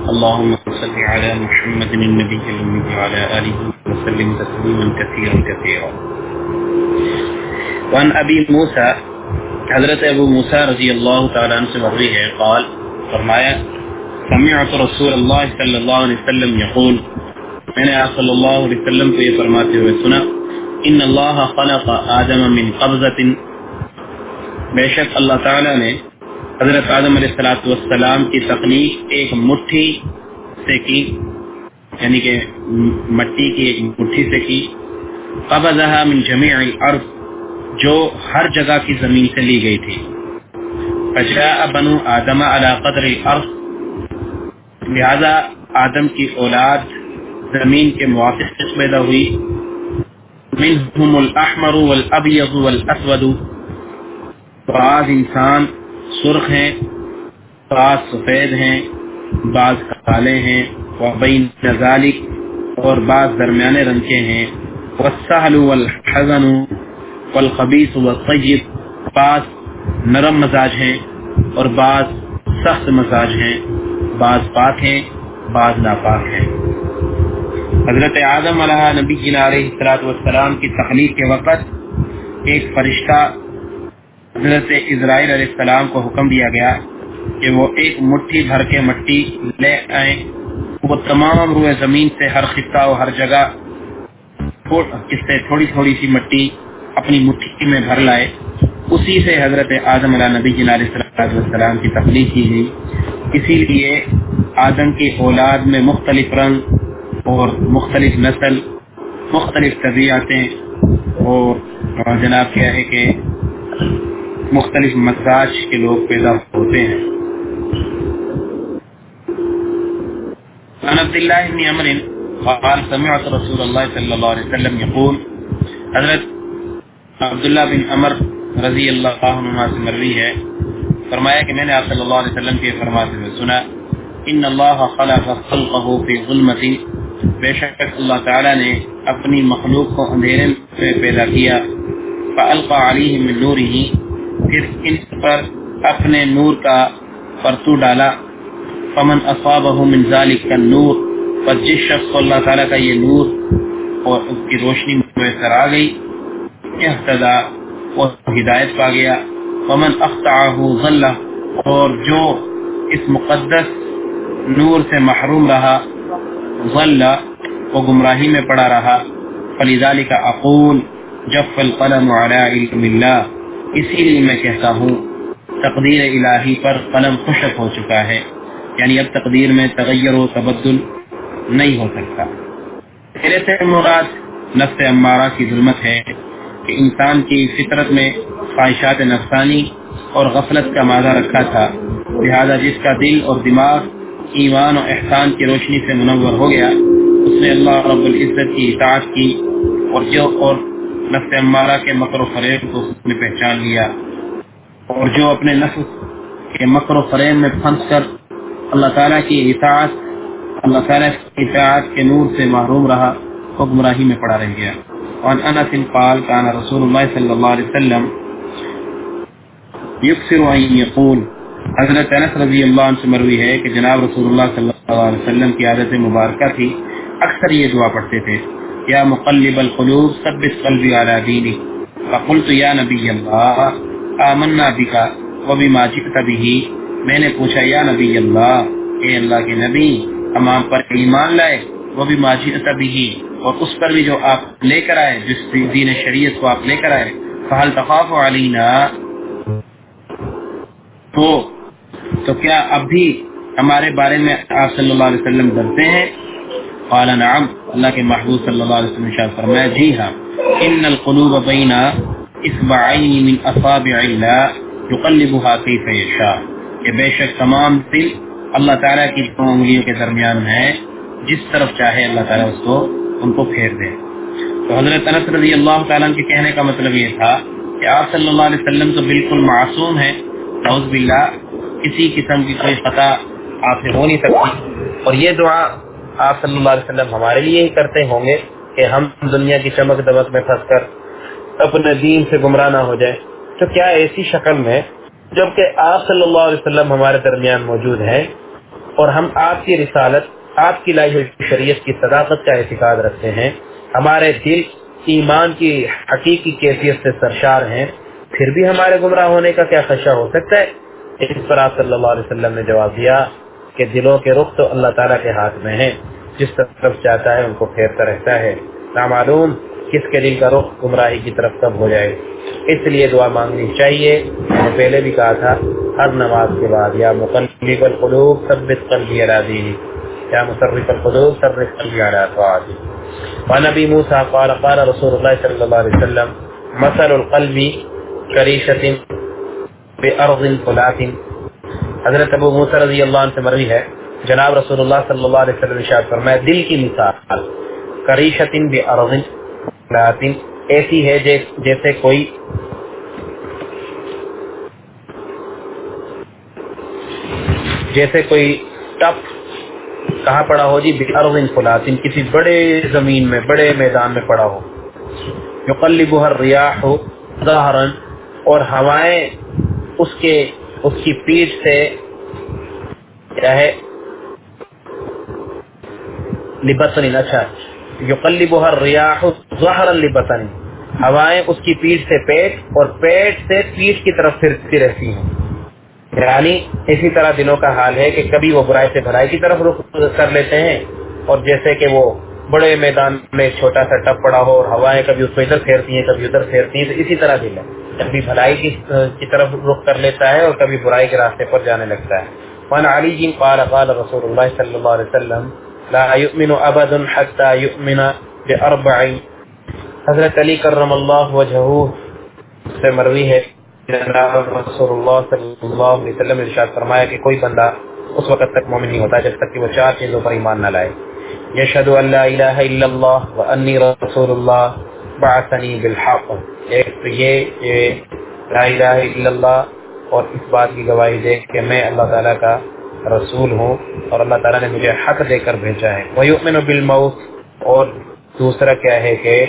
اللهم صل على محمد النبي الأمي وعلى آله وسلم تسليما كثيرا كثيرا. وعن أبي موسى حضرت ابو موسیٰ رضی اللہ تعالیٰ عنہ سے مروی ہے قال فرمایا سمعت رسول اللہ صلی اللہ علیہ وسلم یقول میں نے آپ صلی اللہ علیہ وسلم کو یہ فرماتے ہوئے سنا ان اللہ خلق آدم من قبضۃ بے شک اللہ تعالیٰ نے حضرت آدم علیہ السلام کی تخلیق ایک مٹھی سے کی، یعنی کہ مٹی کی ایک مٹھی سے کی، قبضها من جميع الارض جو ہر جگہ کی زمین سے لی گئی تھی، فجاء بنو آدم على قدر الارض لہذا آدم کی اولاد زمین کے موافق پیدا ہوئی، منهم الاحمر والابيض والاسود، بعض انسان سرخ ہیں، بعض سفید ہیں، بعض کالے ہیں، وبین ذلك اور بعض درمیانے رنگ کے ہیں، والسهل والحزن والخبیث والطیب، بعض نرم مزاج ہیں اور بعض سخت مزاج ہیں، بعض پاک ہیں بعض ناپاک ہیں۔ حضرت آدم علیہ نبی علیہ السلام کی تخلیق کے وقت ایک فرشتہ حضرت اسرائیل علیہ السلام کو حکم دیا گیا کہ وہ ایک مٹھی بھر کے مٹی لے آئیں، وہ تمام روئے زمین سے ہر خطہ و ہر جگہ اس سے تھوڑی تھوڑی سی مٹی اپنی مٹھی میں بھر لائے۔ اسی سے حضرت آدم علیہ نبی علیہ السلام کی تخلیق کی گئی۔ اسی لیے آدم کی اولاد میں مختلف رنگ اور مختلف نسل، مختلف طبیعتیں اور جناب کیا ہے کہ مختلف مزاج کے لوگ پیدا ہوتے ہیں۔ عن عبد الله بن عمرو قال سمعت رسول الله صلی اللہ علیہ وسلم یقول حضرت عبداللہ بن عمر رضی اللہ عنہ سے مروی ہے فرمایا کہ میں نے آپ صلی اللہ علیہ وسلم کے فرماتے ہوئے سنا ان اللہ خلق خلقه فی ظلمۃ، بے شک اللہ تعالی نے اپنی مخلوق کو اندھیرے میں پیدا کیا، فالقى علیہم من نورہ، پھر ان پر اپنے نور کا پرتو ڈالا، فمن اصابہ من ذلک النور، پر جس شخص کو اللہ تعالیٰ کا یہ نور اور اس کی روشنی میسر آ گئی، اہتدی وہ ہدایت پا گیا، ومن اخطأہ ضل، اور جو اس مقدس نور سے محروم رہا، ضل وہ گمراہی میں پڑا رہا، فلذلک اقول جف القلم علی علم اللہ، اسی لیے میں کہتا ہوں تقدیر الہی پر قلم خشک ہو چکا ہے، یعنی اب تقدیر میں تغیر و تبدل نہیں ہو سکتا۔ میرے سے مراد نفس امارہ کی ظلمت ہے کہ انسان کی فطرت میں خواہشات نفسانی اور غفلت کا مادہ رکھا تھا، لہذا جس کا دل اور دماغ ایمان و احسان کی روشنی سے منور ہو گیا اس نے اللہ رب العزت کی اطاعت کی، اور نفس امارہ کے مکر و فریب کو اس نے پہچان لیا، اور جو اپنے نفس کے مکر و فریب میں پھنس کر اللہ تعالیٰ کی اطاعت کے نور سے محروم رہا وہ گمراہی میں پڑا رہ گیا۔ وعن انس قال كان رسول اللہ صلی اللہ علیہ وسلم یکثر ان یقول، حضرت انس رضی اللہ عنہ سے مروی ہے کہ جناب رسول اللہ صلی اللہ علیہ وسلم کی عادت مبارکہ تھی اکثر یہ دعا پڑھتے تھے یا مقلب القلوب ثبت قلبی علی دینک، فقلت یا نبی اللہ آمنا بک وبما جئت به، میں نے پوچھا یا نبی اللہ، اے اللہ کے نبی ہم آپ پر ایمان لائے، وبما جئت به اور اس پر بھی جو آپ لے کر آئے، جس دین شریعت کو آپ لے کر آئے، فہل تخاف علینا، تو کیا اب بھی ہمارے بارے میں آپ صلی اللہ علیہ وسلم ڈرتے ہیں؟ قال نعم، اللہ کے محبوب صلی اللہ علیہ وسلم ارشاد فرمایا جی ہاں، ان القلوب بین اصبعین من اصابع اللہ یقلبها کیف یشاء، کہ بے شک تمام دل اللہ تعالیٰ کی دو انگلیوں کے درمیان ہے، جس طرف چاہے اللہ تعالیٰ ان کو پھیر دے۔ تو حضرت انس رضی اللہ تعالیٰ عنہ کے کہنے کا مطلب یہ تھا کہ آپ صلی اللہ علیہ وسلم تو بالکل معصوم ہیں، نعوذ باللہ کسی قسم کی کوئی خطا آپ سے ہو نہیں سکتی، اور یہ دعا آپ صلی اللہ علیہ وسلم ہمارے لیے ہی کرتے ہوں گے کہ ہم دنیا کی چمک دمک میں پھنس کر اپنے دین سے گمراہ نہ ہو جائے، تو کیا ایسی شکل میں جبکہ آپ صلی اللہ علیہ وسلم ہمارے درمیان موجود ہیں اور ہم آپ کی رسالت، آپ کی لائی ہوئی شریعت کی صداقت کا اعتقاد رکھتے ہیں، ہمارے دل ایمان کی حقیقی کیفیت سے سرشار ہیں، پھر بھی ہمارے گمراہ ہونے کا کیا خدشہ ہو سکتا ہے؟ اس پر آپ صلی اللہ علیہ وسلم نے جواب دیا کہ دلوں کے رخ تو اللہ تعالیٰ کے ہاتھ میں ہیں، جس طرف چاہتا ہے ان کو پھیرتا رہتا ہے، نامعلوم کس کے دل کا رخ گمراہی کی طرف کب ہو جائے۔ اس لیے دعا مانگنی چاہیے، میں نے پہلے بھی کہا تھا، ہر نماز کے بعد، یا مقلب القلوب ثبت قلبی علی دینک، یا مصرف القلوب ثبت قلبی علی طاعتک۔ وعن ابی موسیٰ قال قال رسول اللہ صلی اللہ علیہ وسلم مثل القلب کریشۃ بأرض فلات۔ حضرت ابو موسیٰ رضی اللہ عنہ سے مروی ہے، جناب رسول اللہ صلی اللہ علیہ وسلم ارشاد فرمایا، دل کی مثال کریشۃ بأرض فلات ایسی ہے جیسے کوئی ٹپ کہاں پڑا ہو جی، بأرض فلات، کسی بڑے زمین میں، بڑے میدان میں پڑا ہو، یقلبها الریاح ظہرا، اور ہوائیں اس کی پیٹھ سے کیا ہے، لبطن، اچھا، یقلبها الریاح ظہرا لبطن، ہوائیں اس کی پیٹھ سے پیٹ اور پیٹ سے پیٹھ کی طرف پھرتی رہتی ہیں، یعنی اسی طرح دلوں کا حال ہے کہ کبھی وہ برائی سے بھلائی کی طرف رخ کر لیتے ہیں، اور جیسے کہ وہ بڑے میدان میں ایک چھوٹا سا ٹپ پڑا ہو اور ہوائیں کبھی اس کو ادھر پھیرتی ہیں کبھی ادھر پھیرتی ہیں، تو اسی طرح دل ہے، کبھی بھلائی کی طرف رخ کر لیتا ہے اور کبھی برائی کے راستے پر جانے لگتا ہے۔ وعن علی قال قال رسول اللہ صلی اللہ علیہ وسلم لا یؤمن ابد حتى یؤمن باربع۔ حضرت علی کرم اللہ وجہہ سے مروی ہے، جناب رسول اللہ صلی اللہ علیہ وسلم نے ارشاد فرمایا کہ کوئی بندہ اس وقت تک مومن نہیں ہوتا جب تک کہ وہ چار چیزوں پر ایمان نہ لائے، یشہد ان لا الہ الا اللہ وانی رسول اللہ بعثنی بالحق، ایک تو یہ لا الہ الا اللہ اور اس بات کی گواہی دے کہ میں اللہ تعالیٰ کا رسول ہوں اور اللہ تعالیٰ نے مجھے حق دے کر بھیجا ہے، ویؤمن بالموت، اور دوسرا کیا ہے کہ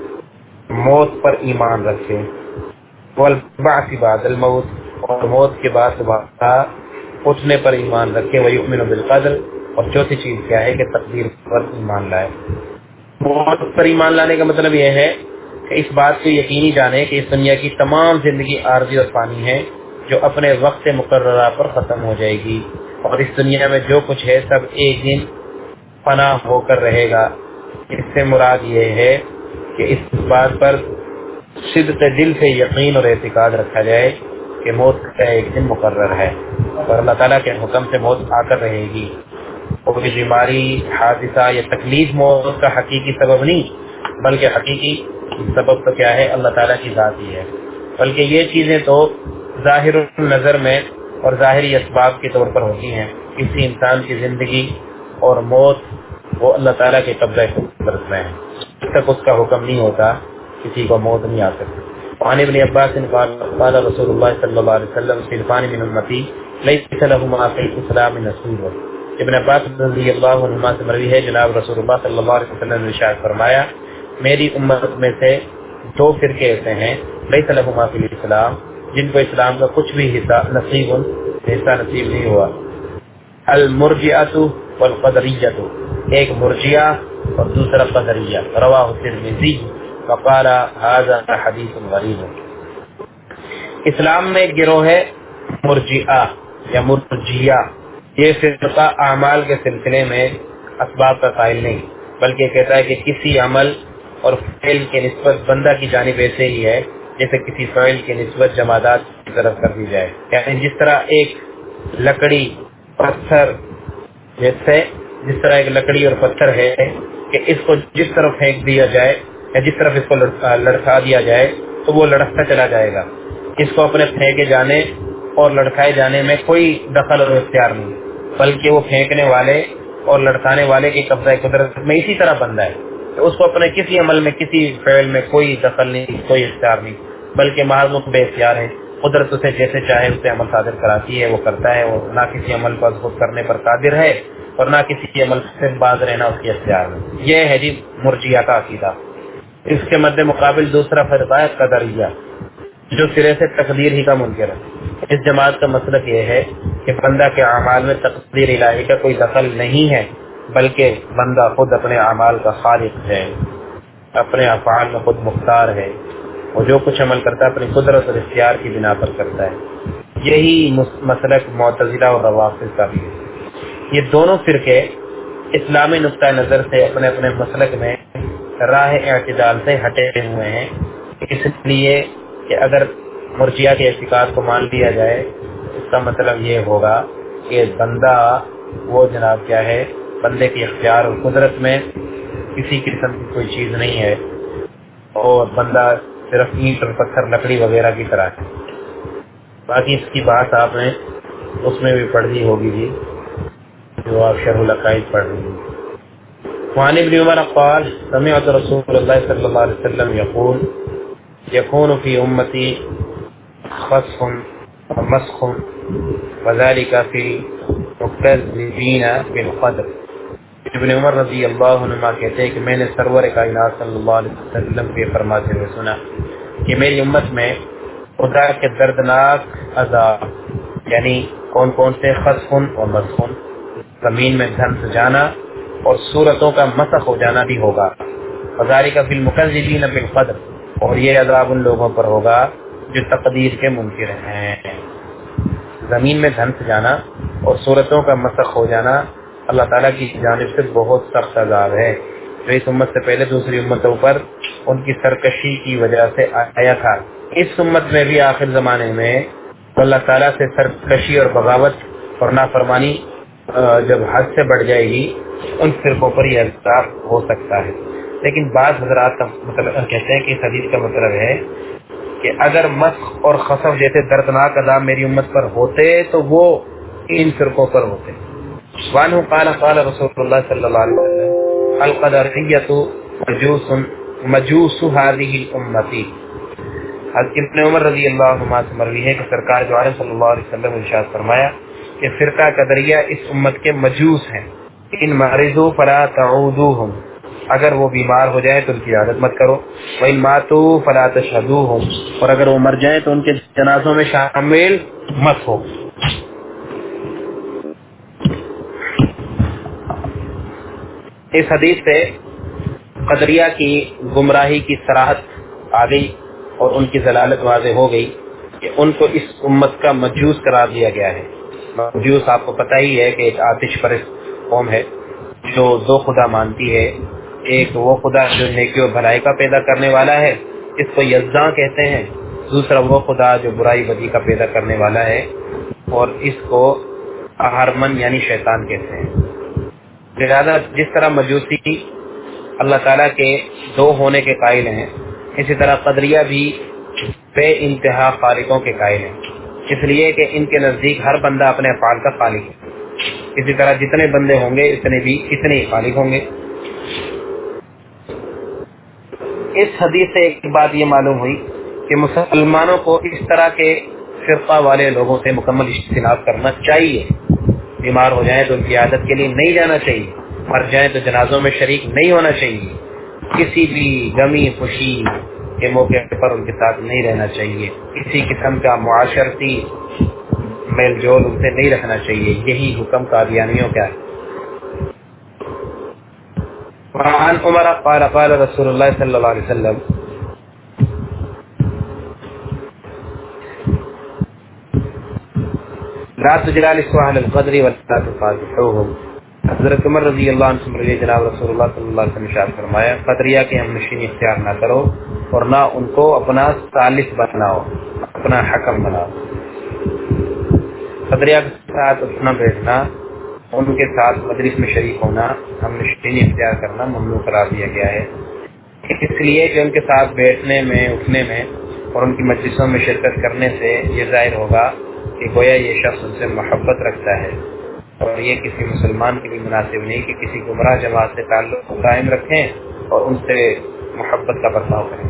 موت پر ایمان رکھے، والبعث بعد الموت، اور موت کے بعد دوبارہ اٹھنے پر ایمان رکھے، ویؤمن بالقدر، اور چوتھی چیز کیا ہے کہ تقدیر پر ایمان لائے۔ موت پر ایمان لانے کا مطلب یہ ہے کہ اس بات کو یقینی جانے کہ اس دنیا کی تمام زندگی عارضی اور فانی ہے، جو اپنے وقت مقررہ پر ختم ہو جائے گی، اور اس دنیا میں جو کچھ ہے سب ایک دن فنا ہو کر رہے گا۔ اس سے مراد یہ ہے کہ اس بات پر صدق دل سے یقین اور اعتقاد رکھا جائے کہ موت کا ایک دن مقرر ہے اور اللہ تعالیٰ کے حکم سے موت آ کر رہے گی، اور کوئی بیماری، حادثہ یا تکلیف موت کا حقیقی سبب نہیں، بلکہ حقیقی سبب تو کیا ہے، اللہ تعالیٰ کی ذات ہی ہے، بلکہ یہ چیزیں تو ظاہر نظر میں اور ظاہری اسباب کے طور پر ہوتی ہیں۔ کسی انسان کی زندگی اور موت وہ اللہ تعالیٰ کے قبضہ قدرت میں ہے، جب تک اس کا حکم نہیں ہوتا کسی کو موت نہیں آ سکتی۔ وعن ابن عباس قال رسول اللہ صلی اللہ علیہ وسلم صنفان من امتی لیس لهما فی الاسلام نصیب۔ ابن عباس رضی اللہ عنہما سے مروی ہے، جناب رسول اللہ صلی اللہ علیہ وسلم نے ارشاد فرمایا، میری امت میں سے دو فرقے ایسے ہیں، لیس لهما فی الاسلام، جن کو اسلام کا کچھ بھی حصہ نصیب نہیں ہوا، المرجئۃ والقدریۃ، ایک مرجئہ اور دوسرا قدریہ، رواہ الترمذی وقال هذا حدیث غریب۔ اسلام میں ایک گروہ ہے مرجئہ یا مرجیہ، یہ فرقہ اعمال کے سلسلے میں اسباب کا قائل نہیں، بلکہ کہتا ہے کہ کسی عمل اور فعل کی نسبت بندہ کی جانب ایسے ہی ہے جیسے کسی فعل کی نسبت جمادات کی طرف کر دی جائے، یعنی جس طرح ایک لکڑی اور پتھر ہے کہ اس کو جس طرف پھینک دیا جائے یا جس طرف اس کو لڑکا دیا جائے تو وہ لڑکتا چلا جائے گا، اس کو اپنے پھینکے جانے اور لڑکائے جانے میں کوئی دخل اور اختیار نہیں، بلکہ وہ پھینکنے والے اور لڑکانے والے کی قبضہ قدرت میں اسی طرح بندہ ہے، تو اس کو اپنے کسی عمل میں، کسی فعل میں کوئی دخل نہیں، کوئی اختیار نہیں، بلکہ محض بے اختیار ہے، قدرت اسے جیسے چاہے اسے عمل صادر کراتی ہے، وہ کرتا ہے، وہ نہ کسی عمل کو خود کرنے پر قادر ہے اور نہ کسی عمل سے باز رہنا اس کے اختیار میں۔ یہ ہے جی مرجیہ کا عقیدہ۔ اس کے مد مقابل دوسرا فرقہ ہے قدریہ، جو سرے سے تقدیر ہی کا منکر ہے، اس جماعت کا مسلک یہ ہے کہ بندہ کے اعمال میں تقدیر الہی کا کوئی دخل نہیں ہے، بلکہ بندہ خود اپنے اعمال کا خالق ہے، اپنے افعال میں خود مختار ہے، اور جو کچھ عمل کرتا ہے اپنی قدرت اور اختیار کی بنا پر کرتا ہے۔ یہی مسلک معتزلہ اور روافض کا بھی ہے۔ یہ دونوں فرقے اسلامی نقطہ نظر سے اپنے اپنے مسلک میں راہ اعتدال سے ہٹے ہوئے ہیں، اس لیے کہ اگر مرجیہ کے اعتقاد کو مان لیا جائے اس کا مطلب یہ ہوگا کہ بندہ وہ جناب کیا ہے، بندے کی اختیار اور قدرت میں کسی قسم کی کوئی چیز نہیں ہے، اور بندہ صرف اینٹ اور پتھر لکڑی وغیرہ کی طرح ہے۔ باقی اس کی بات آپ نے اس میں بھی پڑھ لی ہوگی جی، جو آپ شرح العقائد پڑھ رہی ہیں۔ وعن ابن عمر قال سمعت رسول اللہ صلی اللہ علیہ وسلم یقول یکون فی امتی خسف ومسخ وذلك فی مکذبین بالقدر۔ ابن عمر رضی اللہ عنہ کہتے ہیں کہ میں نے سرور کائنات صلی اللہ علیہ وسلم کے فرماتے ہوئے سنا کہ میری امت میں خدا کے دردناک عذاب، یعنی کون کون سے؟ خسف و مسخ، زمین میں دھنس جانا اور صورتوں کا مسخ ہو جانا بھی ہوگا۔ وذالک فی المکذبین بالقدر، اور یہ عذاب ان لوگوں پر ہوگا جو تقدیر کے منکر ہیں۔ زمین میں دھنس جانا اور صورتوں کا مسخ ہو جانا اللہ تعالیٰ کی جانب سے بہت سخت عذاب ہے، جو اس امت سے پہلے دوسری امتوں پر ان کی سرکشی کی وجہ سے آیا تھا۔ اس امت میں بھی آخر زمانے میں اللہ تعالیٰ سے سرکشی اور بغاوت اور نافرمانی جب حد سے بڑھ جائے گی، ان فرقوں پر یہ عذاب ہو سکتا ہے۔ لیکن بعض حضرات کا مطلب کہتے ہیں کہ اس حدیث کا مطلب ہے کہ اگر مسخ اور خسف جیسے دردناک عذاب میری امت پر ہوتے تو وہ ان فرقوں پر ہوتے۔ وعنہ قال قال رسول اللہ صلی اللہ علیہ وسلم القدریۃ مجوس هذه الامتی۔ حضرت ابن عمر رضی اللہ عنہ سے مروی ہے کہ سرکار جو عالم صلی اللہ علیہ وسلم نے ارشاد فرمایا کہ فرقہ قدریہ اس امت کے مجوس ہیں، ان مرضوا فلا تعودوهم، اگر وہ بیمار ہو جائیں تو ان کی عادت مت کرو، وان ماتوا فلا تشهدوهم، اور اگر وہ مر جائیں تو ان کے جنازوں میں شامل مت ہو۔ اس حدیث سے قدریہ کی گمراہی کی صراحت آ گئی اور ان کی ضلالت واضح ہو گئی کہ ان کو اس امت کا مجوس قرار دیا گیا ہے۔ مجوس آپ کو پتہ ہی ہے کہ ایک آتش پرست قوم ہے جو دو خدا مانتی ہے، ایک وہ خدا جو نیکی و بھلائی کا پیدا کرنے والا ہے، اس کو یزداں کہتے ہیں، دوسرا وہ خدا جو برائی بدی کا پیدا کرنے والا ہے اور اس کو اہرمن یعنی شیطان کہتے ہیں۔ لہذا جس طرح مجوسی اللہ تعالیٰ کے دو ہونے کے قائل ہیں، اسی طرح قدریہ بھی بے انتہا خالقوں کے قائل ہیں، اس لیے کہ ان کے نزدیک ہر بندہ اپنے افعال کا خالق ہے۔ اسی طرح جتنے بندے ہوں گے اتنے ہی خالق ہوں گے۔ اس حدیث سے ایک بات یہ معلوم ہوئی کہ مسلمانوں کو اس طرح کے فرقہ والے لوگوں سے مکمل اجتناب کرنا چاہیے۔ بیمار ہو جائیں تو ان کی عادت کے لیے نہیں جانا چاہیے، مر جائیں تو جنازوں میں شریک نہیں ہونا چاہیے، کسی بھی غمی خوشی کے موقع پر ان کے ساتھ نہیں رہنا چاہیے، کسی قسم کا معاشرتی میل جول ان سے نہیں رکھنا چاہیے۔ یہی حکم قادیانیوں کا ہے۔ وعن عمر قال قال رسول اللہ صلی اللہ علیہ وسلم لا تجالسوا اهل القدر ولا تصافحوهم۔ حضرت عمر رضی اللہ عنہ سے جناب رسول اللہ صلی اللہ علیہ وسلم نے ارشاد فرمایا قدریہ کی ہم نشینی اختیار نہ کرو اور نہ ان کو اپنا ثالث بناؤ، اپنا حکم بناؤ۔ قدریہ کے ساتھ اٹھنا بیٹھنا، ان کے ساتھ مجلس میں شریک ہونا، ہم نشینی اختیار کرنا ممنوع قرار دیا گیا ہے، اس لیے کہ ان کے ساتھ بیٹھنے میں، اٹھنے میں اور ان کی مجلسوں میں شرکت کرنے سے یہ ظاہر ہوگا کہ گویا یہ شخص ان سے محبت رکھتا ہے، اور یہ کسی مسلمان کے لیے مناسب نہیں کہ کسی گمراہ جماعت سے تعلق قائم رکھیں اور ان سے محبت کا برتاؤ کریں۔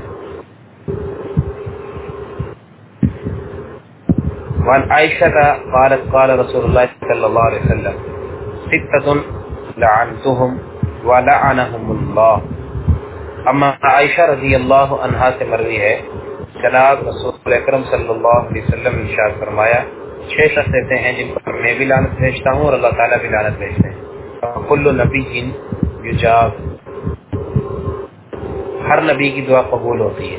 وعن عائشہ قالت قال رسول اللہ صلی اللہ علیہ وسلم ستۃ لعنتهم ولعنهم اللہ۔ اما عائشہ رضی اللہ عنہا سے مروی ہے جناب رسول اکرم صلی اللہ علیہ وسلم ارشاد فرمایا 6 شخص ایسے ہیں جن پر میں بھی لعنت بھیجتا ہوں اور اللہ تعالیٰ بھی لعنت بھیجتے ہیں. کل نبی یجاب، ہر نبی کی دعا قبول ہوتی ہے.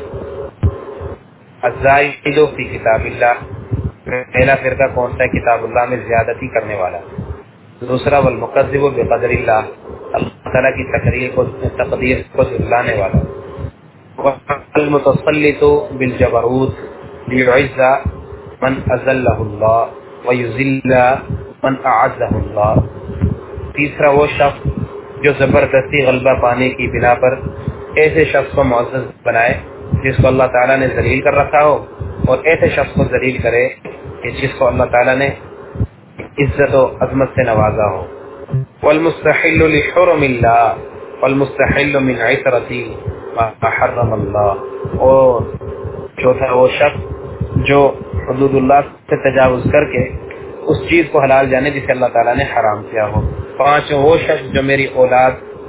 الزائد فی کتاب اللہ، پہلا فرقہ کون سا ہے؟ کتاب اللہ میں زیادتی کرنے والا. دوسرا والمکذب بقدر اللہ، اللہ تعالیٰ کی تقدیر کو جھٹلانے والا. والمتسلط بالجبروت لیعز من اذلہ اللہ ویذل من اعزہ اللہ. تیسرا وہ شخص جو زبردستی غلبہ پانے کی بنا پر ایسے شخص کو معزز بنائے جس کو اللہ تعالیٰ نے ذلیل کر رکھا ہو، اور ایسے شخص کو ذلیل کرے کہ جس کو اللہ تعالیٰ نے عزت و عظمت سے نوازا ہو. والمستحل لحرم اللہ والمستحل من عثرتی ما حرم اللہ. اور چوتھا وہ شخص جو حدود اللہ سے تجاوز کر کے اس چیز کو حلال جانے جسے اللہ تعالیٰ نے حرام کیا ہو. پانچوں وہ شخص جو میری اولاد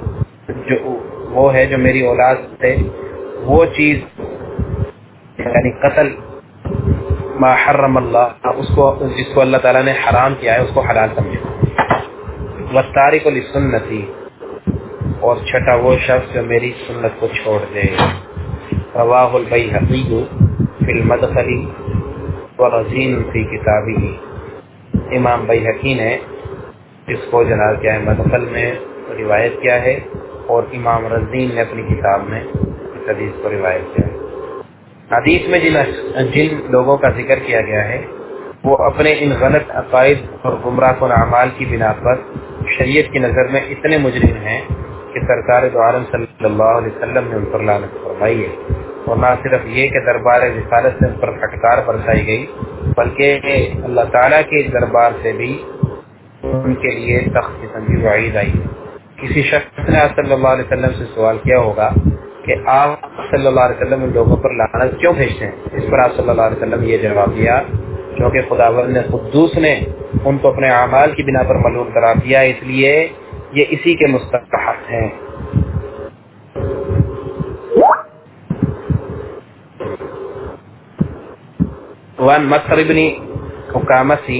جو میری اولاد سے وہ چیز یعنی قتل ما حرم اللہ، اس کو جس کو اللہ تعالیٰ نے حرام کیا ہے اس کو حلال سمجھے. والتارک للسنتی، اور چھٹا وہ شخص جو میری سنت کو چھوڑ دے. رواہ البیہقی فی المدخل ورزین فی کتابہ، امام بیہقی نے اس کو جناب کیا ہے مدخل میں روایت کیا ہے، اور امام رزین نے اپنی کتاب میں اس حدیث کو روایت کیا ہے. حدیث میں جن لوگوں کا ذکر کیا گیا ہے وہ اپنے ان غلط عقائد اور گمراہ کن اعمال کی بنا پر شریعت کی نظر میں اتنے مجرم ہیں کہ سرکار دو عالم صلی اللہ علیہ وسلم نے ان پر لعنت فرمائی ہے. اور نہ صرف یہ کہ دربار رسالت سے ان پر پھٹکار برسائی گئی، بلکہ اللہ تعالیٰ کے دربار سے بھی ان کے لیے سخت قسم کی وعید آئی. کسی شخص نے آپ صلی اللہ علیہ وسلم سے سوال کیا ہوگا کہ آپ صلی اللہ علیہ وسلم ان لوگوں پر لعنت کیوں بھیجتے ہیں؟ اس پر آپ صلی اللہ علیہ وسلم یہ جواب دیا، کیونکہ خداوند نے قدوس نے ان کو اپنے اعمال کی بنا پر ملعون قرار دیا، اس لیے یہ اسی کے مستحق ہیں. وان مطر ابن اقامسی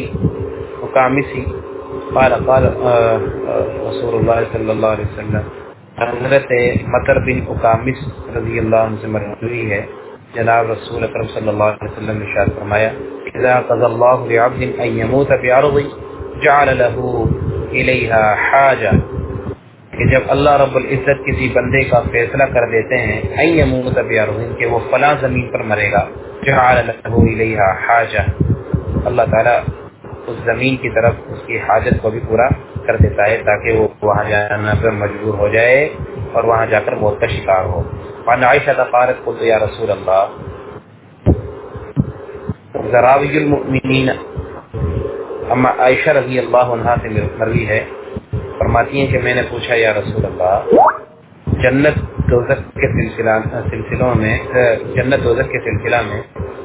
قال رسول اللہ صلی اللہ علیہ وسلم، حضرت مطر بن اقامس رضی اللہ عنہ سے مروی ہے، جناب رسول اکرم صلی اللہ علیہ وسلم نے ارشاد فرمایا اذا قضى الله لعبد ان يموت بارض جعل له الیها حاجہ، کہ جب اللہ رب العزت کسی بندے کا فیصلہ کر دیتے ہیں ان يموت بارض کہ وہ فلاں زمین پر مرے گا، جعل له الیها حاجہ، اللہ تعالیٰ اس زمین کی طرف اس کی حاجت کو بھی پورا کر دیتا ہے تاکہ وہ وہاں جانا پر مجبور ہو جائے اور وہاں جا کر موت کا شکار ہو. وعن عائشہ قالت قلت یا رسول اللہ، ذراوی المؤمنین، اما عائشہ رضی اللہ عنہا سے مروی ہے، فرماتی ہیں کہ میں نے پوچھا یا رسول اللہ، جنت دوزخ کے سلسلوں میں جنت دوزخ کے سلسلہ میں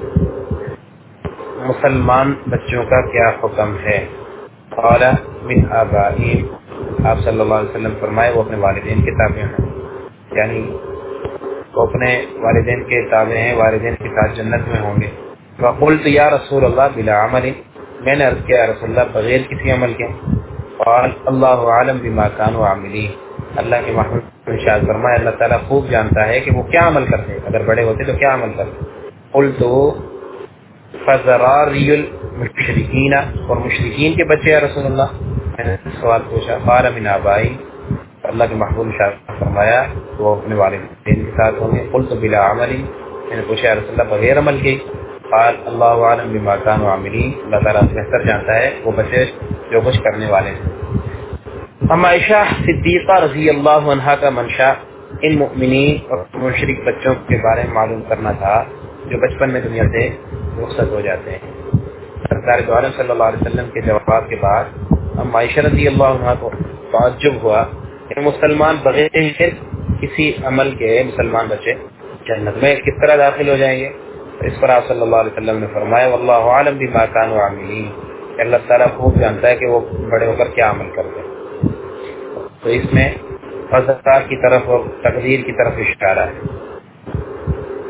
مسلمان بچوں کا کیا حکم ہے؟ قال من آبائہم، آپ صلی اللہ علیہ وسلم فرمائے وہ اپنے والدین کے تابع ہیں، یعنی وہ اپنے والدین کے تابع ہیں، والدین کے ساتھ جنت میں ہوں گے. فقلت یا رسول اللہ بلا عمل، میں نے عرض کیا یا رسول اللہ بغیر کسی عمل کے. قال اللہ عالم بما كانوا عاملین، اللہ کے محمود ارشاد فرمائے اللہ تعالیٰ خوب جانتا ہے کہ وہ کیا عمل کرتے، اگر بڑے ہوتے تو کیا عمل کرتے. قلت فذراری المشرکین، اور مشرکین کے بچے یا رسول اللہ، میں نے سوال پوچھا. قال من آبائی، اللہ کے محبوب ارشاد فرمایا وہ اپنے والدین کے ساتھ ہوں گے. قلت بلا عمل، میں نے پوچھا یا رسول اللہ بغیر عمل کے. قال اللہ عالم بما كانوا عاملین، اللہ تعالیٰ بہتر جانتا ہے وہ بچے جو کچھ کرنے والے ہیں. اما عائشہ صدیقہ رضی اللہ عنہا کا منشا ان مؤمنین اور مشرک بچوں کے بارے میں معلوم کرنا تھا جو بچپن میں دنیا سے رخصت ہو جاتے ہیں. سرکار دو عالم صلی اللہ علیہ وسلم کے جواب کے بعد اما عائشہ رضی اللہ عنہا کو تعجب ہوا کہ مسلمان بغیر کسی عمل کے مسلمان بچے جنت میں کس طرح داخل ہو جائیں گے. اس پر آپ صلی اللہ علیہ وسلم نے فرمایا واللہ عالم بما كانوا عاملین، اللہ تعالیٰ خوب جانتا ہے کہ وہ بڑے ہو کر کیا عمل کرتے ہیں. تو اس میں فضل کی طرف اور تقدیر کی طرف اشارہ ہے.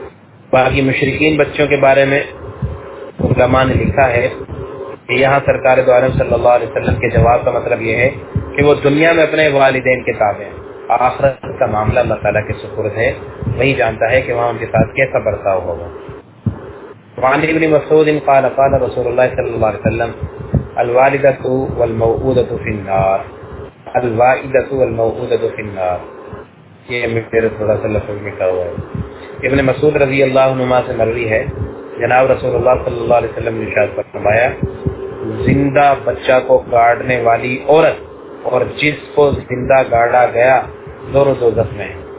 باقی مشرکین بچوں کے بارے میں علماء نے لکھا ہے کہ یہاں سرکار دو عالم صلی اللہ علیہ وسلم کے جواب کا مطلب یہ ہے کہ وہ دنیا میں اپنے والدین کے تابع ہیں، آخرت کا معاملہ اللہ تعالیٰ کے سپرد ہے، وہی جانتا ہے کہ وہاں ان کے ساتھ کیسا برتاؤ ہوگا۔ وعن ابن مسعود قال قال رسول اللہ صلی اللہ علیہ وسلم الوالدۃ والموءودۃ فی النار، الوالدۃ والموءودۃ فی النار، یہ میرے تھوڑا سا لفظ لکھا ہوا ہے۔ ابن مسعود رضی اللہ عنہما سے مروی ہے، جناب رسول اللہ صلی اللہ علیہ وسلم نے ارشاد فرمایا، زندہ بچہ کو گاڑنے والی عورت اور جس کو زندہ گاڑا گیا دونوں دوزخ میں ہیں۔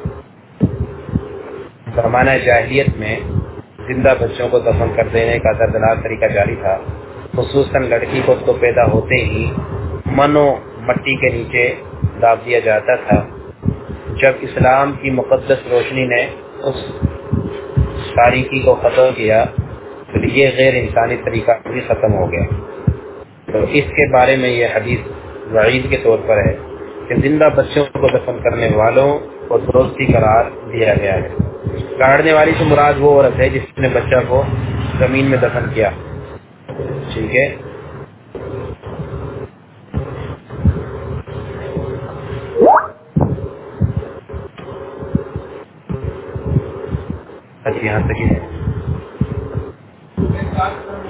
زمانہ جاہلیت میں زندہ بچوں کو دفن کر دینے کا دردناک طریقہ جاری تھا، خصوصاً لڑکی کو تو پیدا ہوتے ہی منو مٹی کے نیچے داب دیا جاتا تھا۔ جب اسلام کی مقدس روشنی نے اس تاریکی کو ختم کیا تو یہ غیر انسانی طریقہ بھی ختم ہو گیا۔ تو اس کے بارے میں یہ حدیث وعید کے طور پر ہے کہ زندہ بچوں کو دفن کرنے والوں کو دوزخی قرار دیا گیا ہے۔ گاڑنے والی سے مراد وہ عورت ہے جس نے بچہ کو زمین میں دفن کیا، ٹھیک ہے۔ یہاں تک ہی ہے۔